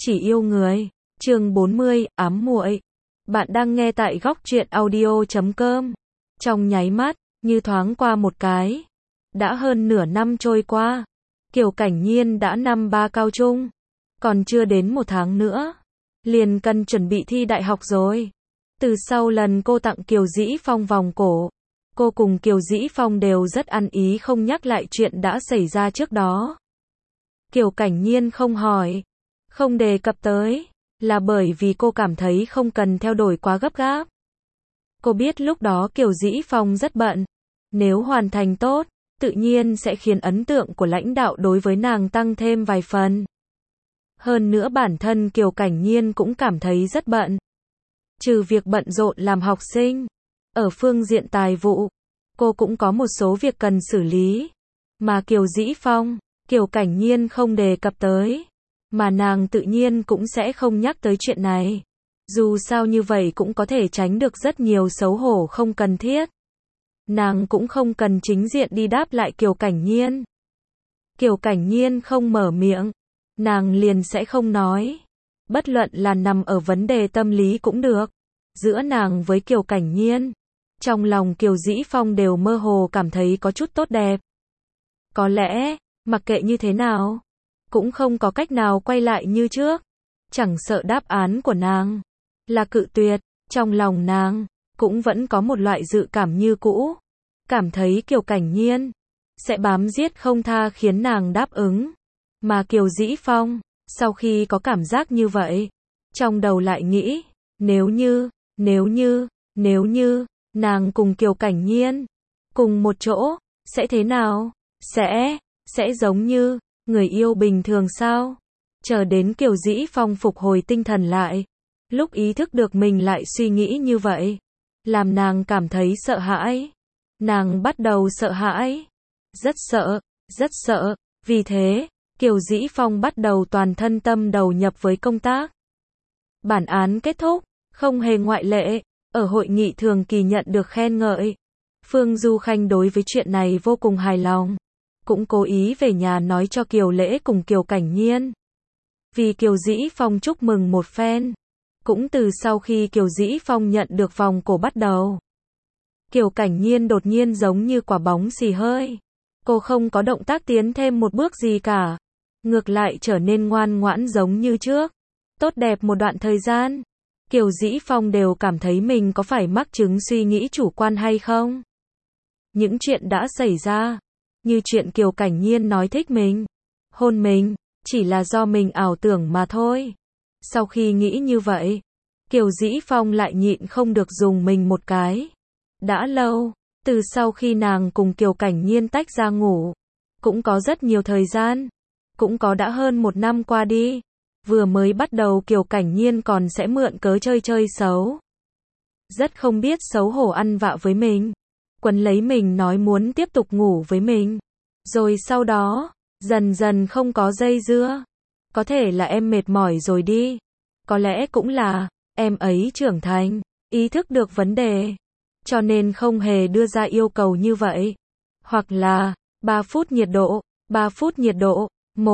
Chỉ yêu người. Chương 40, ám muội. Bạn đang nghe tại góc truyện audio.com. Trong nháy mắt, như thoáng qua một cái. Đã hơn nửa năm trôi qua. Kiều Cảnh Nhiên đã năm ba cao trung. Còn chưa đến một tháng nữa. Liền cần chuẩn bị thi đại học rồi. Từ sau lần cô tặng Kiều Dĩ Phong vòng cổ, cô cùng Kiều Dĩ Phong đều rất ăn ý không nhắc lại chuyện đã xảy ra trước đó. Kiều Cảnh Nhiên không hỏi, không đề cập tới, là bởi vì cô cảm thấy không cần theo đuổi quá gấp gáp. Cô biết lúc đó Kiều Dĩ Phong rất bận, nếu hoàn thành tốt, tự nhiên sẽ khiến ấn tượng của lãnh đạo đối với nàng tăng thêm vài phần. Hơn nữa bản thân Kiều Cảnh Nhiên cũng cảm thấy rất bận. Trừ việc bận rộn làm học sinh, ở phương diện tài vụ, cô cũng có một số việc cần xử lý. Mà Kiều Dĩ Phong, Kiều Cảnh Nhiên không đề cập tới. Mà nàng tự nhiên cũng sẽ không nhắc tới chuyện này. Dù sao như vậy cũng có thể tránh được rất nhiều xấu hổ không cần thiết. Nàng cũng không cần chính diện đi đáp lại Kiều Cảnh Nhiên. Kiều Cảnh Nhiên không mở miệng, nàng liền sẽ không nói. Bất luận là nằm ở vấn đề tâm lý cũng được. Giữa nàng với Kiều Cảnh Nhiên, trong lòng Kiều Dĩ Phong đều mơ hồ cảm thấy có chút tốt đẹp. Có lẽ, mặc kệ như thế nào, cũng không có cách nào quay lại như trước. Chẳng sợ đáp án của nàng là cự tuyệt, trong lòng nàng cũng vẫn có một loại dự cảm như cũ. Cảm thấy Kiều Cảnh Nhiên sẽ bám giết không tha khiến nàng đáp ứng. Mà Kiều Dĩ Phong, sau khi có cảm giác như vậy, trong đầu lại nghĩ, nếu như, nàng cùng Kiều Cảnh Nhiên cùng một chỗ, sẽ thế nào? Sẽ giống như người yêu bình thường sao? Chờ đến Kiều Dĩ Phong phục hồi tinh thần lại, lúc ý thức được mình lại suy nghĩ như vậy, làm nàng cảm thấy sợ hãi. Nàng bắt đầu sợ hãi, rất sợ, vì thế, Kiều Dĩ Phong bắt đầu toàn thân tâm đầu nhập với công tác. Bản án kết thúc, không hề ngoại lệ, ở hội nghị thường kỳ nhận được khen ngợi. Phương Du Khanh đối với chuyện này vô cùng hài lòng, cũng cố ý về nhà nói cho Kiều Lễ cùng Kiều Cảnh Nhiên. Vì Kiều Dĩ Phong chúc mừng một phen, cũng từ sau khi Kiều Dĩ Phong nhận được vòng cổ bắt đầu. Kiều Cảnh Nhiên đột nhiên giống như quả bóng xì hơi. Cô không có động tác tiến thêm một bước gì cả. Ngược lại trở nên ngoan ngoãn giống như trước. Tốt đẹp một đoạn thời gian. Kiều Dĩ Phong đều cảm thấy mình có phải mắc chứng suy nghĩ chủ quan hay không. Những chuyện đã xảy ra, như chuyện Kiều Cảnh Nhiên nói thích mình, hôn mình, chỉ là do mình ảo tưởng mà thôi. Sau khi nghĩ như vậy, Kiều Dĩ Phong lại nhịn không được dùng mình một cái. Đã lâu, từ sau khi nàng cùng Kiều Cảnh Nhiên tách ra ngủ, cũng có rất nhiều thời gian, cũng có đã hơn một năm qua đi. Vừa mới bắt đầu Kiều Cảnh Nhiên còn sẽ mượn cớ chơi xấu. Rất không biết xấu hổ ăn vạ với mình. Quấn lấy mình nói muốn tiếp tục ngủ với mình. Rồi sau đó, dần dần không có dây dưa. Có thể là em mệt mỏi rồi đi. Có lẽ cũng là, em ấy trưởng thành, ý thức được vấn đề. Cho nên không hề đưa ra yêu cầu như vậy. Hoặc là, 3 phút nhiệt độ, 3 phút nhiệt độ,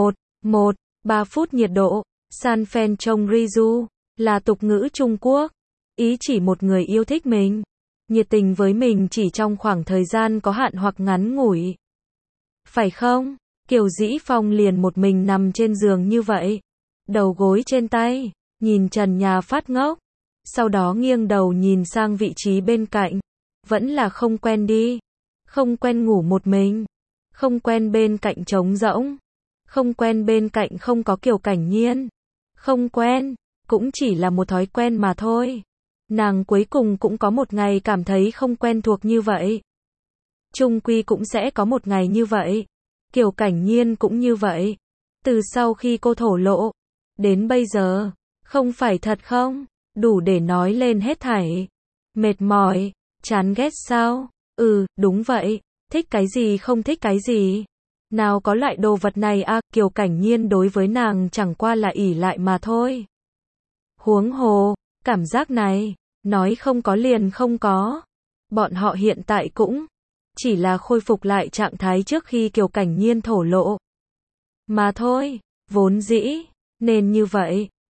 3 phút nhiệt độ. San Phen Chong Rizu là tục ngữ Trung Quốc, ý chỉ một người yêu thích mình, nhiệt tình với mình chỉ trong khoảng thời gian có hạn hoặc ngắn ngủi. Phải không? Kiều Dĩ Phong liền một mình nằm trên giường như vậy, đầu gối trên tay, nhìn trần nhà phát ngốc, sau đó nghiêng đầu nhìn sang vị trí bên cạnh, vẫn là không quen đi, không quen ngủ một mình, không quen bên cạnh trống rỗng, không quen bên cạnh không có Kiều Cảnh Nhiên. Không quen, cũng chỉ là một thói quen mà thôi. Nàng cuối cùng cũng có một ngày cảm thấy không quen thuộc như vậy. Chung quy cũng sẽ có một ngày như vậy. Kiều Cảnh Nhiên cũng như vậy. Từ sau khi cô thổ lộ, đến bây giờ, không phải thật không? Đủ để nói lên hết thảy. Mệt mỏi, chán ghét sao? Đúng vậy. Thích cái gì không thích cái gì? Nào có loại đồ vật này à, Kiều Cảnh Nhiên đối với nàng chẳng qua là ỷ lại mà thôi. Huống hồ, cảm giác này, nói không có liền không có. Bọn họ hiện tại cũng chỉ là khôi phục lại trạng thái trước khi Kiều Cảnh Nhiên thổ lộ. Mà thôi, vốn dĩ, nên như vậy,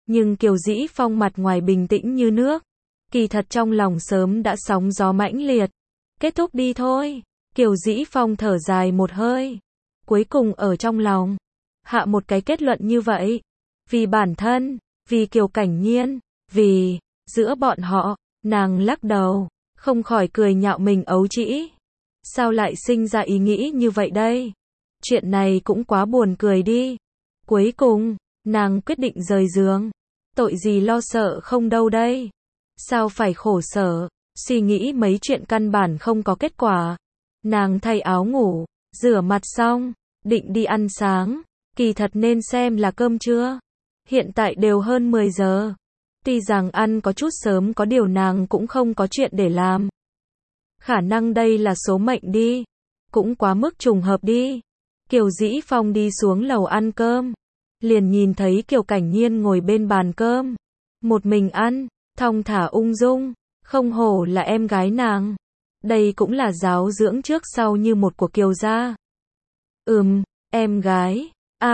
Nhưng Kiều Dĩ Phong mặt ngoài bình tĩnh như nước, kỳ thật trong lòng sớm đã sóng gió mãnh liệt. Kết thúc đi thôi. Kiều Dĩ Phong thở dài một hơi, cuối cùng ở trong lòng hạ một cái kết luận như vậy. Vì bản thân, vì Kiều Cảnh Nhiên, vì giữa bọn họ, nàng lắc đầu, không khỏi cười nhạo mình ấu trĩ. Sao lại sinh ra ý nghĩ như vậy đây? Chuyện này cũng quá buồn cười đi. Cuối cùng, nàng quyết định rời giường. Tội gì lo sợ không đâu đây? Sao phải khổ sở, suy nghĩ mấy chuyện căn bản không có kết quả. Nàng thay áo ngủ, rửa mặt xong, định đi ăn sáng, kỳ thật nên xem là cơm trưa. Hiện tại đều hơn 10 giờ. Tuy rằng ăn có chút sớm có điều nàng cũng không có chuyện để làm. Khả năng đây là số mệnh đi. Cũng quá mức trùng hợp đi. Kiều Dĩ Phong đi xuống lầu ăn cơm. Liền nhìn thấy Kiều Cảnh Nhiên ngồi bên bàn cơm. Một mình ăn, thong thả ung dung. Không hổ là em gái nàng. Đây cũng là giáo dưỡng trước sau như một của Kiều gia. Em gái.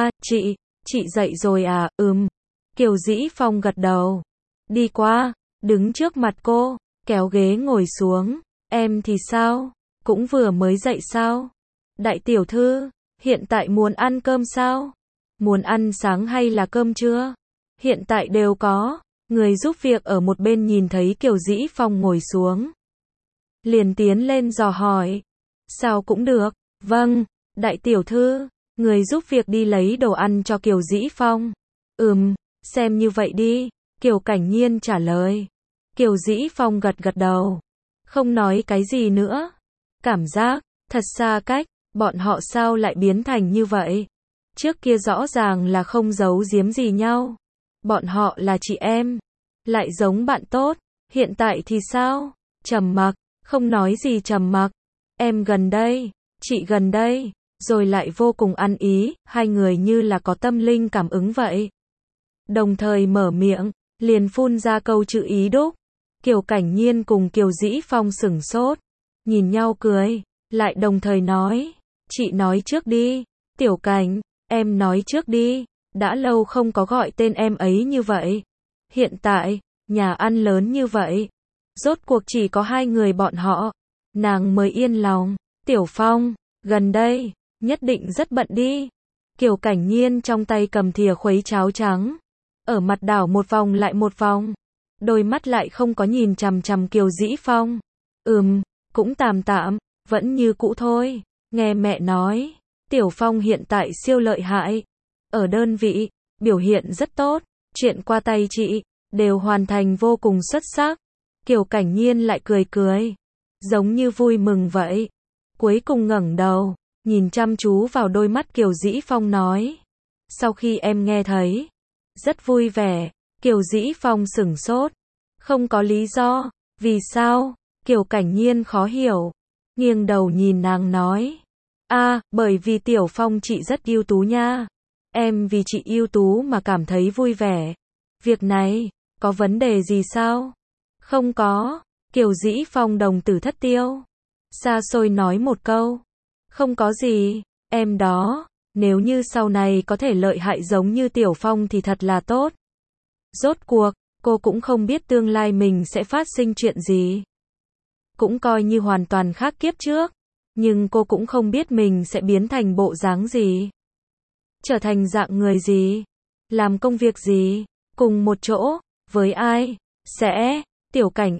Chị dậy rồi à? Kiều Dĩ Phong gật đầu. Đi qua, đứng trước mặt cô, kéo ghế ngồi xuống. Em thì sao? Cũng vừa mới dậy sao? Đại tiểu thư, hiện tại muốn ăn cơm sao? Muốn ăn sáng hay là cơm trưa? Hiện tại đều có. Người giúp việc ở một bên nhìn thấy Kiều Dĩ Phong ngồi xuống, liền tiến lên dò hỏi. Sao cũng được. Vâng, đại tiểu thư. Người giúp việc đi lấy đồ ăn cho Kiều Dĩ Phong. Xem như vậy đi. Kiều Cảnh Nhiên trả lời. Kiều Dĩ Phong gật gật đầu. Không nói cái gì nữa. Cảm giác thật xa cách. Bọn họ sao lại biến thành như vậy? Trước kia rõ ràng là không giấu giếm gì nhau. Bọn họ là chị em, lại giống bạn tốt. Hiện tại thì sao? Trầm mặc, không nói gì trầm mặc. Em gần đây, chị gần đây, rồi lại vô cùng ăn ý, hai người như là có tâm linh cảm ứng vậy. Đồng thời mở miệng, liền phun ra câu chữ ý đúc. Kiều Cảnh Nhiên cùng Kiều Dĩ Phong sửng sốt, nhìn nhau cười, lại đồng thời nói, chị nói trước đi. Tiểu Cảnh, em nói trước đi. Đã lâu không có gọi tên em ấy như vậy. Hiện tại, nhà ăn lớn như vậy, rốt cuộc chỉ có hai người bọn họ, nàng mới yên lòng. Tiểu Phong, gần đây, nhất định rất bận đi. Kiều Cảnh Nhiên trong tay cầm thìa khuấy cháo trắng, ở mặt đảo một vòng lại một vòng, đôi mắt lại không có nhìn chằm chằm Kiều Dĩ Phong. Cũng tạm tạm, vẫn như cũ thôi. Nghe mẹ nói, Tiểu Phong hiện tại siêu lợi hại. Ở đơn vị, biểu hiện rất tốt, chuyện qua tay chị, đều hoàn thành vô cùng xuất sắc. Kiều Cảnh Nhiên lại cười cười, giống như vui mừng vậy. Cuối cùng ngẩng đầu, nhìn chăm chú vào đôi mắt Kiều Dĩ Phong nói. Sau khi em nghe thấy, rất vui vẻ. Kiều Dĩ Phong sửng sốt, không có lý do. Vì sao? Kiều Cảnh Nhiên khó hiểu, nghiêng đầu nhìn nàng nói. Bởi vì Tiểu Phong chị rất ưu tú nha. Em vì chị ưu tú mà cảm thấy vui vẻ. Việc này, có vấn đề gì sao? Không có. Kiều Dĩ Phong đồng tử thất tiêu, xa xôi nói một câu. Không có gì, em đó, nếu như sau này có thể lợi hại giống như Tiểu Phong thì thật là tốt. Rốt cuộc, cô cũng không biết tương lai mình sẽ phát sinh chuyện gì. Cũng coi như hoàn toàn khác kiếp trước. Nhưng cô cũng không biết mình sẽ biến thành bộ dáng gì. Trở thành dạng người gì? Làm công việc gì? Cùng một chỗ? Với ai? Tiểu Cảnh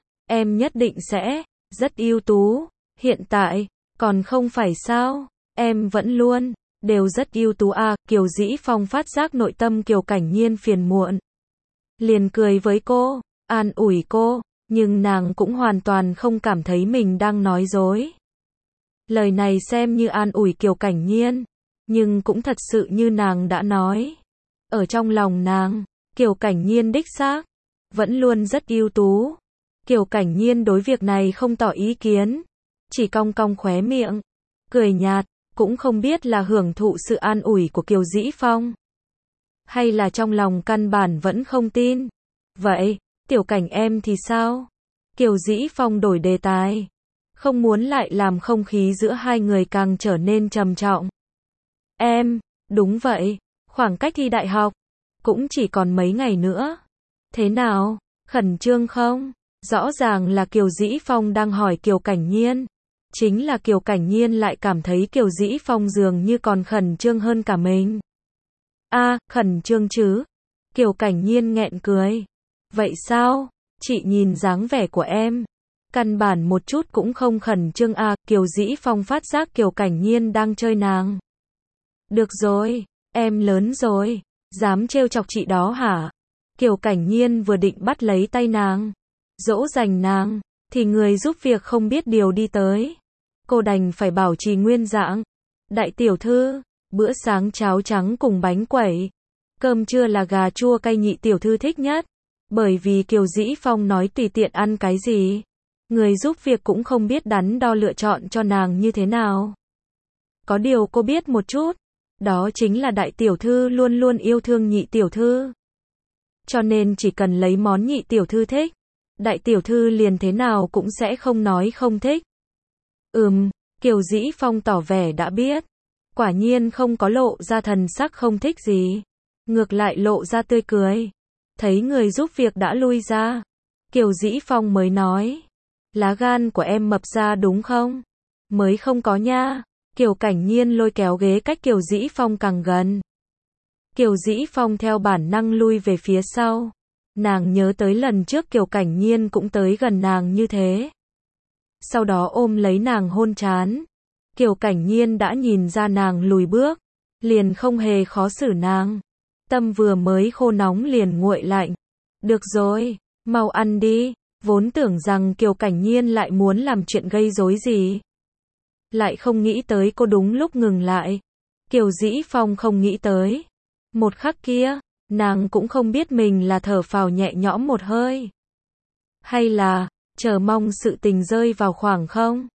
em nhất định sẽ rất ưu tú. Hiện tại, còn không phải sao? Em vẫn luôn đều rất ưu tú Kiều Dĩ Phong phát giác nội tâm Kiều Cảnh Nhiên phiền muộn, liền cười với cô, an ủi cô, nhưng nàng cũng hoàn toàn không cảm thấy mình đang nói dối. Lời này xem như an ủi Kiều Cảnh Nhiên, nhưng cũng thật sự như nàng đã nói. Ở trong lòng nàng, Kiều Cảnh Nhiên đích xác vẫn luôn rất ưu tú. Kiều Cảnh Nhiên đối việc này không tỏ ý kiến, chỉ cong cong khóe miệng, cười nhạt, cũng không biết là hưởng thụ sự an ủi của Kiều Dĩ Phong, hay là trong lòng căn bản vẫn không tin. Vậy, Tiểu Cảnh em thì sao? Kiều Dĩ Phong đổi đề tài, không muốn lại làm không khí giữa hai người càng trở nên trầm trọng. Em, đúng vậy, khoảng cách thi đại học, cũng chỉ còn mấy ngày nữa. Thế nào, khẩn trương không? Rõ ràng là Kiều Dĩ Phong đang hỏi Kiều Cảnh Nhiên. Chính là Kiều Cảnh Nhiên lại cảm thấy Kiều Dĩ Phong dường như còn khẩn trương hơn cả mình. Khẩn trương chứ? Kiều Cảnh Nhiên nghẹn cười. Vậy sao? Chị nhìn dáng vẻ của em. Căn bản một chút cũng không khẩn trương Kiều Dĩ Phong phát giác Kiều Cảnh Nhiên đang chơi nàng. Được rồi, em lớn rồi, dám trêu chọc chị đó hả? Kiều Cảnh Nhiên vừa định bắt lấy tay nàng, dỗ dành nàng, thì người giúp việc không biết điều đi tới. Cô đành phải bảo trì nguyên dạng. Đại tiểu thư, bữa sáng cháo trắng cùng bánh quẩy. Cơm trưa là gà chua cay nhị tiểu thư thích nhất. Bởi vì Kiều Dĩ Phong nói tùy tiện ăn cái gì. Người giúp việc cũng không biết đắn đo lựa chọn cho nàng như thế nào. Có điều cô biết một chút. Đó chính là đại tiểu thư luôn luôn yêu thương nhị tiểu thư. Cho nên chỉ cần lấy món nhị tiểu thư thích, đại tiểu thư liền thế nào cũng sẽ không nói không thích. Kiều Dĩ Phong tỏ vẻ đã biết. Quả nhiên không có lộ ra thần sắc không thích gì. Ngược lại lộ ra tươi cười. Thấy người giúp việc đã lui ra, Kiều Dĩ Phong mới nói. Lá gan của em mập ra đúng không? Mới không có nha. Kiều Cảnh Nhiên lôi kéo ghế cách Kiều Dĩ Phong càng gần. Kiều Dĩ Phong theo bản năng lui về phía sau. Nàng nhớ tới lần trước Kiều Cảnh Nhiên cũng tới gần nàng như thế. Sau đó ôm lấy nàng hôn trán. Kiều Cảnh Nhiên đã nhìn ra nàng lùi bước, liền không hề khó xử nàng. Tâm vừa mới khô nóng liền nguội lạnh. Được rồi, mau ăn đi. Vốn tưởng rằng Kiều Cảnh Nhiên lại muốn làm chuyện gây rối gì. Lại không nghĩ tới cô đúng lúc ngừng lại. Kiều Dĩ Phong không nghĩ tới. Một khắc kia, nàng cũng không biết mình là thở phào nhẹ nhõm một hơi. Hay là, chờ mong sự tình rơi vào khoảng không?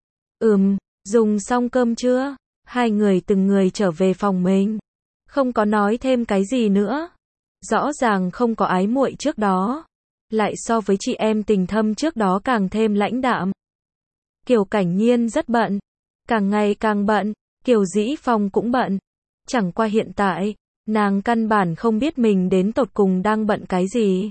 Dùng xong cơm chưa? Hai người từng người trở về phòng mình. Không có nói thêm cái gì nữa. Rõ ràng không có ái muội trước đó. Lại so với chị em tình thâm trước đó càng thêm lãnh đạm. Kiều Cảnh Nhiên rất bận. Càng ngày càng bận. Kiều Dĩ Phong cũng bận. Chẳng qua hiện tại, nàng căn bản không biết mình đến tột cùng đang bận cái gì.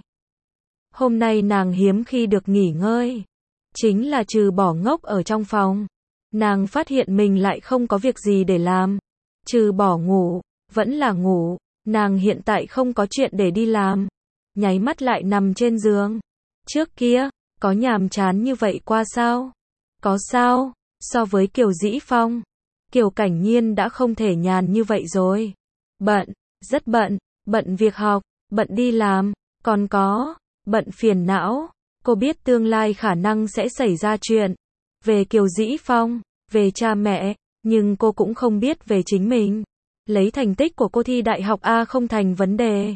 Hôm nay nàng hiếm khi được nghỉ ngơi. Chính là trừ bỏ ngốc ở trong phòng. Nàng phát hiện mình lại không có việc gì để làm. Trừ bỏ ngủ, vẫn là ngủ. Nàng hiện tại không có chuyện để đi làm. Nháy mắt lại nằm trên giường. Trước kia, có nhàm chán như vậy qua sao? Có sao? So với Kiều Dĩ Phong, Kiều Cảnh Nhiên đã không thể nhàn như vậy rồi. Bận, rất bận, bận việc học, bận đi làm, còn có, bận phiền não. Cô biết tương lai khả năng sẽ xảy ra chuyện. Về Kiều Dĩ Phong, về cha mẹ, nhưng cô cũng không biết về chính mình. Lấy thành tích của cô thi đại học không thành vấn đề.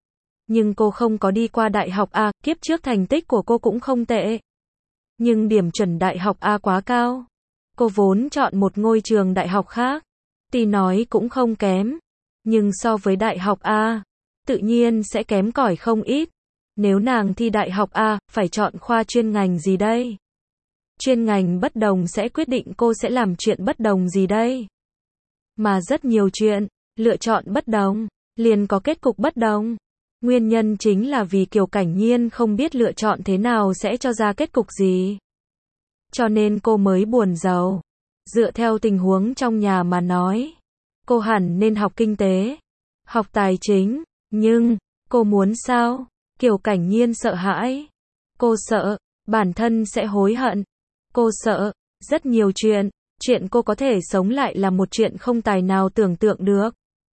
Nhưng cô không có đi qua đại học kiếp trước thành tích của cô cũng không tệ. Nhưng điểm chuẩn đại học quá cao. Cô vốn chọn một ngôi trường đại học khác. Tuy nói cũng không kém. Nhưng so với đại học tự nhiên sẽ kém cỏi không ít. Nếu nàng thi đại học phải chọn khoa chuyên ngành gì đây? Chuyên ngành bất đồng sẽ quyết định cô sẽ làm chuyện bất đồng gì đây? Mà rất nhiều chuyện, lựa chọn bất đồng, liền có kết cục bất đồng. Nguyên nhân chính là vì Kiều Cảnh Nhiên không biết lựa chọn thế nào sẽ cho ra kết cục gì. Cho nên cô mới buồn rầu. Dựa theo tình huống trong nhà mà nói, cô hẳn nên học kinh tế, học tài chính, nhưng, cô muốn sao? Kiều Cảnh Nhiên sợ hãi. Cô sợ, bản thân sẽ hối hận. Cô sợ, rất nhiều chuyện cô có thể sống lại là một chuyện không tài nào tưởng tượng được.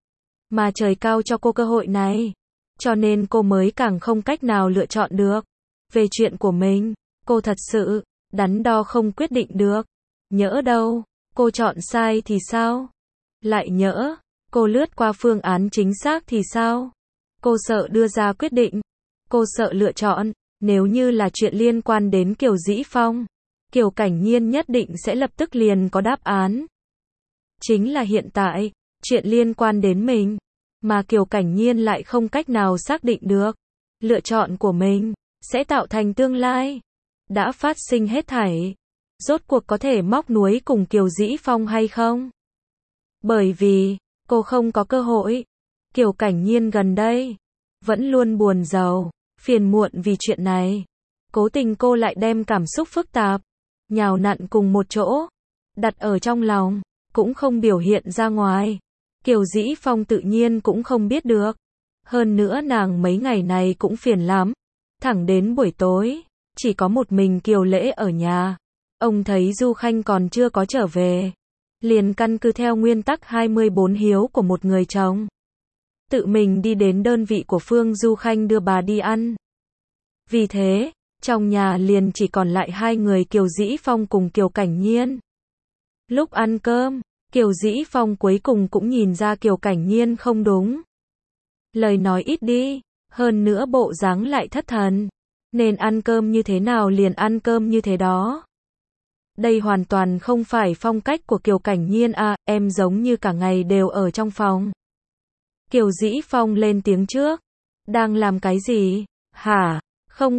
Mà trời cao cho cô cơ hội này. Cho nên cô mới càng không cách nào lựa chọn được. Về chuyện của mình, cô thật sự, đắn đo không quyết định được. Nhỡ đâu, cô chọn sai thì sao? Lại nhỡ, cô lướt qua phương án chính xác thì sao? Cô sợ đưa ra quyết định. Cô sợ lựa chọn, nếu như là chuyện liên quan đến Kiều Dĩ Phong, Kiều Cảnh Nhiên nhất định sẽ lập tức liền có đáp án. Chính là hiện tại, chuyện liên quan đến mình, mà Kiều Cảnh Nhiên lại không cách nào xác định được. Lựa chọn của mình, sẽ tạo thành tương lai. Đã phát sinh hết thảy. Rốt cuộc có thể móc nối cùng Kiều Dĩ Phong hay không? Bởi vì, cô không có cơ hội. Kiều Cảnh Nhiên gần đây, vẫn luôn buồn rầu, phiền muộn vì chuyện này. Cố tình cô lại đem cảm xúc phức tạp, nhào nặn cùng một chỗ, đặt ở trong lòng, cũng không biểu hiện ra ngoài. Kiều Dĩ Phong tự nhiên cũng không biết được. Hơn nữa nàng mấy ngày này cũng phiền lắm. Thẳng đến buổi tối, chỉ có một mình Kiều Lễ ở nhà. Ông thấy Du Khanh còn chưa có trở về. Liền căn cứ theo nguyên tắc 24 hiếu của một người chồng. Tự mình đi đến đơn vị của Phương Du Khanh đưa bà đi ăn. Vì thế, trong nhà liền chỉ còn lại hai người Kiều Dĩ Phong cùng Kiều Cảnh Nhiên. Lúc ăn cơm, Kiều Dĩ Phong cuối cùng cũng nhìn ra Kiều Cảnh Nhiên không đúng. Lời nói ít đi, hơn nữa bộ dáng lại thất thần. Nên ăn cơm như thế nào liền ăn cơm như thế đó. Đây hoàn toàn không phải phong cách của Kiều Cảnh Nhiên à, em giống như cả ngày đều ở trong phòng. Kiều Dĩ Phong lên tiếng trước. Đang làm cái gì? Hả? Không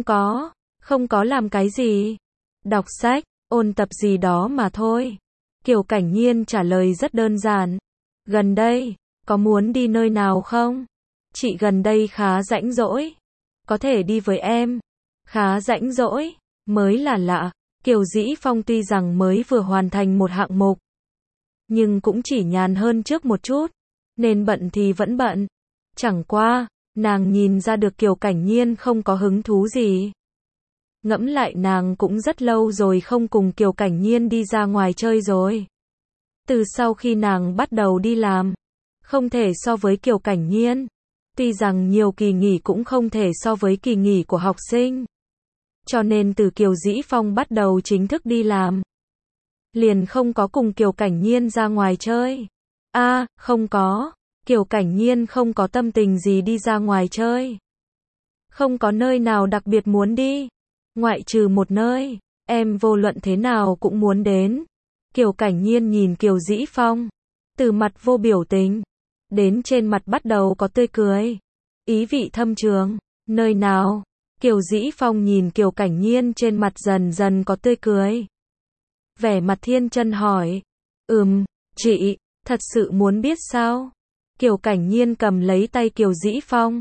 có làm cái gì. Đọc sách, ôn tập gì đó mà thôi. Kiều Cảnh Nhiên trả lời rất đơn giản. Gần đây, có muốn đi nơi nào không? Chị gần đây khá rảnh rỗi. Có thể đi với em. Khá rảnh rỗi, mới là lạ. Kiều Dĩ Phong tuy rằng mới vừa hoàn thành một hạng mục, nhưng cũng chỉ nhàn hơn trước một chút. Nên bận thì vẫn bận. Chẳng qua, nàng nhìn ra được Kiều Cảnh Nhiên không có hứng thú gì. Ngẫm lại nàng cũng rất lâu rồi không cùng Kiều Cảnh Nhiên đi ra ngoài chơi rồi. Từ sau khi nàng bắt đầu đi làm, không thể so với Kiều Cảnh Nhiên. Tuy rằng nhiều kỳ nghỉ cũng không thể so với kỳ nghỉ của học sinh. Cho nên từ Kiều Dĩ Phong bắt đầu chính thức đi làm, liền không có cùng Kiều Cảnh Nhiên ra ngoài chơi. Không có. Kiều Cảnh Nhiên không có tâm tình gì đi ra ngoài chơi. Không có nơi nào đặc biệt muốn đi. Ngoại trừ một nơi, em vô luận thế nào cũng muốn đến. Kiều Cảnh Nhiên nhìn Kiều Dĩ Phong. Từ mặt vô biểu tình, đến trên mặt bắt đầu có tươi cười. Ý vị thâm trường. Nơi nào? Kiều Dĩ Phong nhìn Kiều Cảnh Nhiên trên mặt dần dần có tươi cười. Vẻ mặt thiên chân hỏi. Chị, thật sự muốn biết sao? Kiều Cảnh Nhiên cầm lấy tay Kiều Dĩ Phong.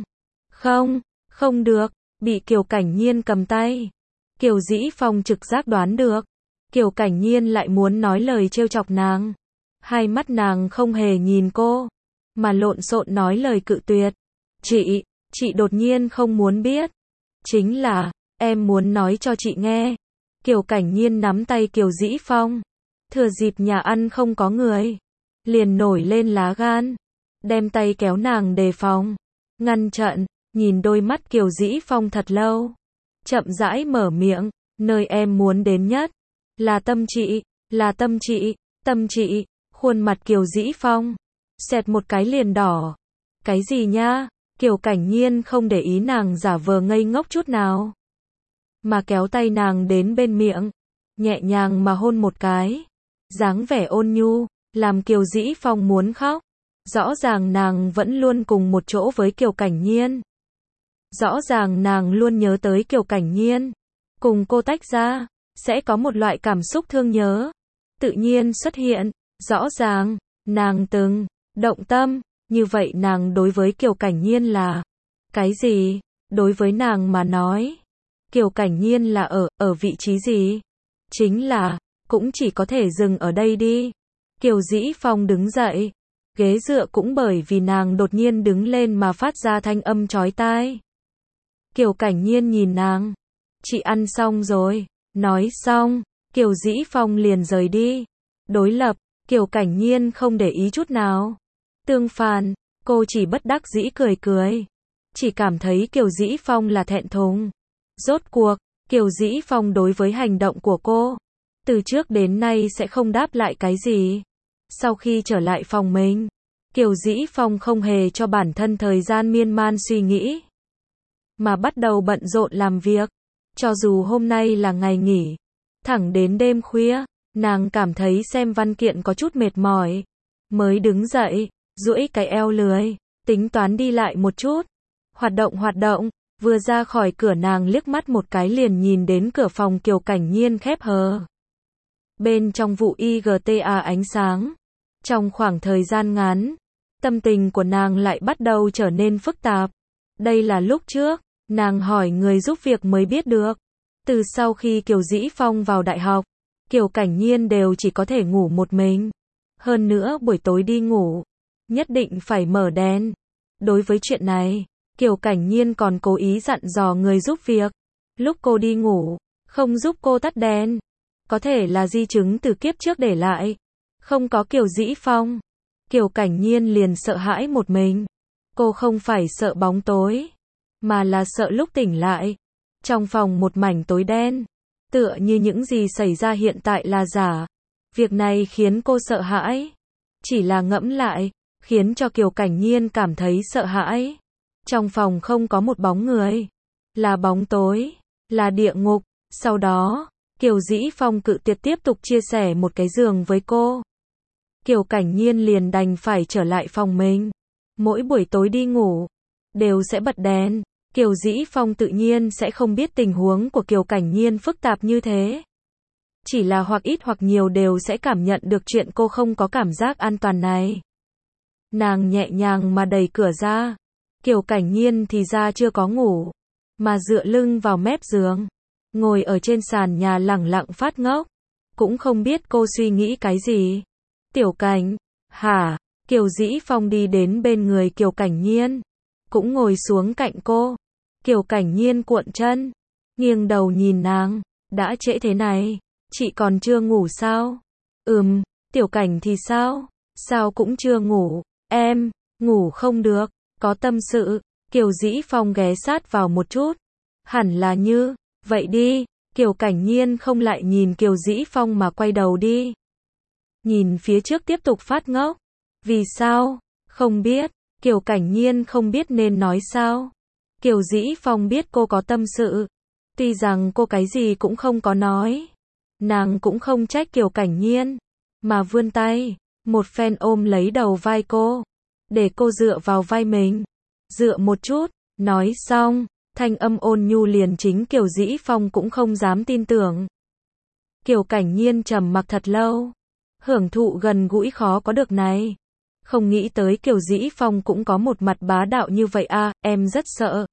Không được, bị Kiều Cảnh Nhiên cầm tay. Kiều Dĩ Phong trực giác đoán được. Kiều Cảnh Nhiên lại muốn nói lời trêu chọc nàng. Hai mắt nàng không hề nhìn cô, mà lộn xộn nói lời cự tuyệt. Chị đột nhiên không muốn biết. Chính là, em muốn nói cho chị nghe. Kiều Cảnh Nhiên nắm tay Kiều Dĩ Phong. Thừa dịp nhà ăn không có người, liền nổi lên lá gan. Đem tay kéo nàng đề phòng. Ngăn chặn, nhìn đôi mắt Kiều Dĩ Phong thật lâu. Chậm rãi mở miệng. Nơi em muốn đến nhất, là tâm chị. Khuôn mặt Kiều Dĩ Phong xẹt một cái liền đỏ. Cái gì nha? Kiều Cảnh Nhiên không để ý nàng giả vờ ngây ngốc chút nào, mà kéo tay nàng đến bên miệng, nhẹ nhàng mà hôn một cái. Dáng vẻ ôn nhu, làm Kiều Dĩ Phong muốn khóc. Rõ ràng nàng vẫn luôn cùng một chỗ với Kiều Cảnh Nhiên. Rõ ràng nàng luôn nhớ tới Kiều Cảnh Nhiên. Cùng cô tách ra, sẽ có một loại cảm xúc thương nhớ tự nhiên xuất hiện. Rõ ràng, nàng từng động tâm. Như vậy nàng đối với Kiều Cảnh Nhiên là cái gì? Đối với nàng mà nói, Kiều Cảnh Nhiên là ở vị trí gì? Chính là, cũng chỉ có thể dừng ở đây đi. Kiều Dĩ Phong đứng dậy. Ghế dựa cũng bởi vì nàng đột nhiên đứng lên mà phát ra thanh âm chói tai. Kiều Cảnh Nhiên nhìn nàng. Chị ăn xong rồi. Nói xong, Kiều Dĩ Phong liền rời đi. Đối lập, Kiều Cảnh Nhiên không để ý chút nào. Tương phản, cô chỉ bất đắc dĩ cười. Chỉ cảm thấy Kiều Dĩ Phong là thẹn thùng. Rốt cuộc, Kiều Dĩ Phong đối với hành động của cô, từ trước đến nay sẽ không đáp lại cái gì. Sau khi trở lại phòng mình, Kiều Dĩ Phong không hề cho bản thân thời gian miên man suy nghĩ, mà bắt đầu bận rộn làm việc. Cho dù hôm nay là ngày nghỉ, thẳng đến đêm khuya, nàng cảm thấy xem văn kiện có chút mệt mỏi, mới đứng dậy, duỗi cái eo lười, tính toán đi lại một chút. Hoạt động, vừa ra khỏi cửa nàng liếc mắt một cái liền nhìn đến cửa phòng Kiều Cảnh Nhiên khép hờ. Bên trong vụ IGTA ánh sáng. Trong khoảng thời gian ngắn, tâm tình của nàng lại bắt đầu trở nên phức tạp. Đây là lúc trước, nàng hỏi người giúp việc mới biết được. Từ sau khi Kiều Dĩ Phong vào đại học, Kiều Cảnh Nhiên đều chỉ có thể ngủ một mình. Hơn nữa buổi tối đi ngủ, nhất định phải mở đèn. Đối với chuyện này, Kiều Cảnh Nhiên còn cố ý dặn dò người giúp việc. Lúc cô đi ngủ, không giúp cô tắt đèn. Có thể là di chứng từ kiếp trước để lại. Không có Kiều Dĩ Phong, Kiều Cảnh Nhiên liền sợ hãi một mình. Cô không phải sợ bóng tối, mà là sợ lúc tỉnh lại. Trong phòng một mảnh tối đen, tựa như những gì xảy ra hiện tại là giả. Việc này khiến cô sợ hãi. Chỉ là ngẫm lại, khiến cho Kiều Cảnh Nhiên cảm thấy sợ hãi. Trong phòng không có một bóng người. Là bóng tối, là địa ngục. Sau đó, Kiều Dĩ Phong cự tuyệt tiếp tục chia sẻ một cái giường với cô. Kiều Cảnh Nhiên liền đành phải trở lại phòng mình. Mỗi buổi tối đi ngủ, đều sẽ bật đèn. Kiều Dĩ Phong tự nhiên sẽ không biết tình huống của Kiều Cảnh Nhiên phức tạp như thế. Chỉ là hoặc ít hoặc nhiều đều sẽ cảm nhận được chuyện cô không có cảm giác an toàn này. Nàng nhẹ nhàng mà đẩy cửa ra. Kiều Cảnh Nhiên thì ra chưa có ngủ, mà dựa lưng vào mép giường, ngồi ở trên sàn nhà lẳng lặng phát ngốc. Cũng không biết cô suy nghĩ cái gì. Tiểu Cảnh, hả? Kiều Dĩ Phong đi đến bên người Kiều Cảnh Nhiên, cũng ngồi xuống cạnh cô. Kiều Cảnh Nhiên cuộn chân, nghiêng đầu nhìn nàng. Đã trễ thế này, chị còn chưa ngủ sao? Tiểu Cảnh thì sao? Sao cũng chưa ngủ? Em, ngủ không được, có tâm sự. Kiều Dĩ Phong ghé sát vào một chút. Hẳn là như, vậy đi. Kiều Cảnh Nhiên không lại nhìn Kiều Dĩ Phong mà quay đầu đi. Nhìn phía trước tiếp tục phát ngốc. Vì sao? Không biết. Kiều Cảnh Nhiên không biết nên nói sao. Kiều Dĩ Phong biết cô có tâm sự. Tuy rằng cô cái gì cũng không có nói. Nàng cũng không trách Kiều Cảnh Nhiên. Mà vươn tay, một phen ôm lấy đầu vai cô. Để cô dựa vào vai mình. Dựa một chút, nói xong, thanh âm ôn nhu liền chính Kiều Dĩ Phong cũng không dám tin tưởng. Kiều Cảnh Nhiên trầm mặc thật lâu. Hưởng thụ gần gũi khó có được này. Không nghĩ tới Kiều Dĩ Phong cũng có một mặt bá đạo như vậy à, em rất sợ.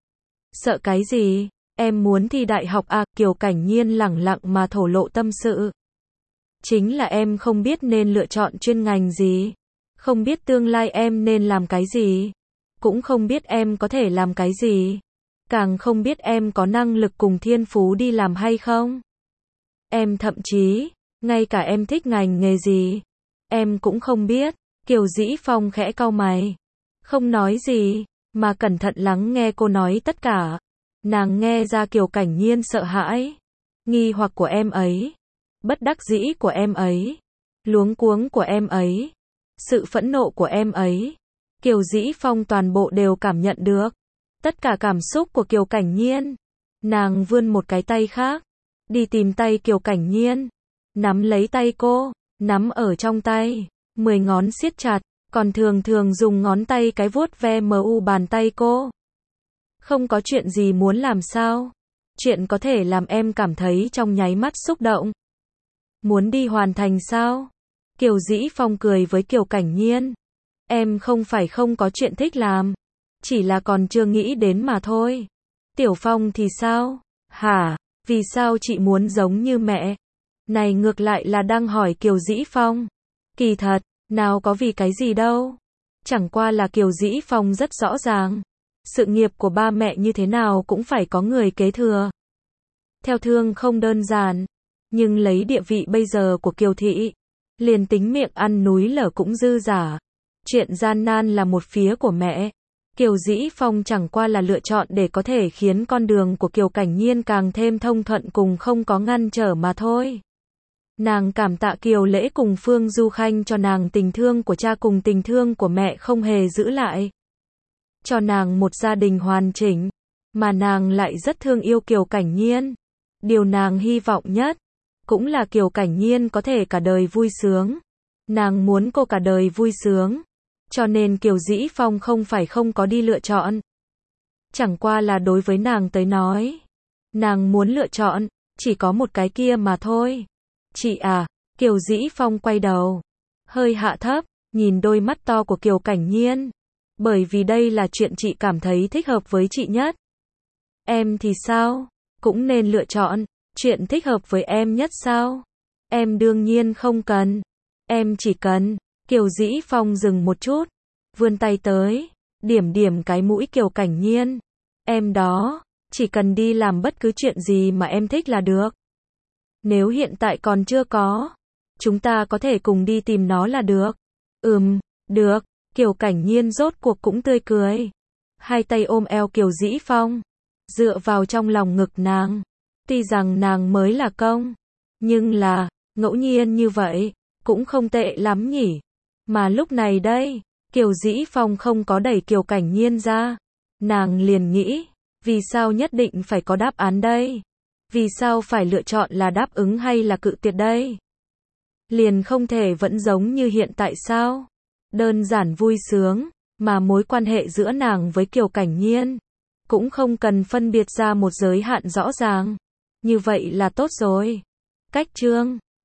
Sợ cái gì? Em muốn thi đại học à, Kiều Cảnh Nhiên lẳng lặng mà thổ lộ tâm sự. Chính là em không biết nên lựa chọn chuyên ngành gì. Không biết tương lai em nên làm cái gì. Cũng không biết em có thể làm cái gì. Càng không biết em có năng lực cùng thiên phú đi làm hay không. Em thậm chí, ngay cả em thích ngành nghề gì, em cũng không biết. Kiều Dĩ Phong khẽ cau mày. Không nói gì, mà cẩn thận lắng nghe cô nói tất cả. Nàng nghe ra Kiều Cảnh Nhiên sợ hãi. Nghi hoặc của em ấy. Bất đắc dĩ của em ấy. Luống cuống của em ấy. Sự phẫn nộ của em ấy. Kiều Dĩ Phong toàn bộ đều cảm nhận được. Tất cả cảm xúc của Kiều Cảnh Nhiên. Nàng vươn một cái tay khác. Đi tìm tay Kiều Cảnh Nhiên. Nắm lấy tay cô. Nắm ở trong tay. 10 ngón siết chặt. Còn thường dùng ngón tay cái vuốt ve bàn tay cô. Không có chuyện gì muốn làm sao? Chuyện có thể làm em cảm thấy trong nháy mắt xúc động. Muốn đi hoàn thành sao? Kiều Dĩ Phong cười với Kiều Cảnh Nhiên. Em không phải không có chuyện thích làm. Chỉ là còn chưa nghĩ đến mà thôi. Tiểu Phong thì sao? Hả? Vì sao chị muốn giống như mẹ? Này ngược lại là đang hỏi Kiều Dĩ Phong. Kỳ thật, nào có vì cái gì đâu. Chẳng qua là Kiều Dĩ Phong rất rõ ràng. Sự nghiệp của ba mẹ như thế nào cũng phải có người kế thừa. Theo thương không đơn giản. Nhưng lấy địa vị bây giờ của Kiều Thị, liền tính miệng ăn núi lở cũng dư giả. Chuyện gian nan là một phía của mẹ. Kiều Dĩ Phong chẳng qua là lựa chọn để có thể khiến con đường của Kiều Cảnh Nhiên càng thêm thông thuận cùng không có ngăn trở mà thôi. Nàng cảm tạ Kiều Lễ cùng Phương Du Khanh cho nàng tình thương của cha cùng tình thương của mẹ không hề giữ lại. Cho nàng một gia đình hoàn chỉnh, mà nàng lại rất thương yêu Kiều Cảnh Nhiên. Điều nàng hy vọng nhất, cũng là Kiều Cảnh Nhiên có thể cả đời vui sướng. Nàng muốn cô cả đời vui sướng. Cho nên Kiều Dĩ Phong không phải không có đi lựa chọn. Chẳng qua là đối với nàng tới nói. Nàng muốn lựa chọn, chỉ có một cái kia mà thôi. Chị à, Kiều Dĩ Phong quay đầu. Hơi hạ thấp, nhìn đôi mắt to của Kiều Cảnh Nhiên. Bởi vì đây là chuyện chị cảm thấy thích hợp với chị nhất. Em thì sao? Cũng nên lựa chọn chuyện thích hợp với em nhất sao? Em đương nhiên không cần. Em chỉ cần. Kiều Dĩ Phong dừng một chút, vươn tay tới, điểm điểm cái mũi Kiều Cảnh Nhiên. Em đó, chỉ cần đi làm bất cứ chuyện gì mà em thích là được. Nếu hiện tại còn chưa có, chúng ta có thể cùng đi tìm nó là được. Được. Kiều Cảnh Nhiên rốt cuộc cũng tươi cười. Hai tay ôm eo Kiều Dĩ Phong, dựa vào trong lòng ngực nàng. Tuy rằng nàng mới là công, nhưng là, ngẫu nhiên như vậy, cũng không tệ lắm nhỉ. Mà lúc này đây, Kiều Dĩ Phong không có đẩy Kiều Cảnh Nhiên ra. Nàng liền nghĩ, vì sao nhất định phải có đáp án đây? Vì sao phải lựa chọn là đáp ứng hay là cự tuyệt đây? Liền không thể vẫn giống như hiện tại sao? Đơn giản vui sướng, mà mối quan hệ giữa nàng với Kiều Cảnh Nhiên cũng không cần phân biệt ra một giới hạn rõ ràng. Như vậy là tốt rồi. Cách chương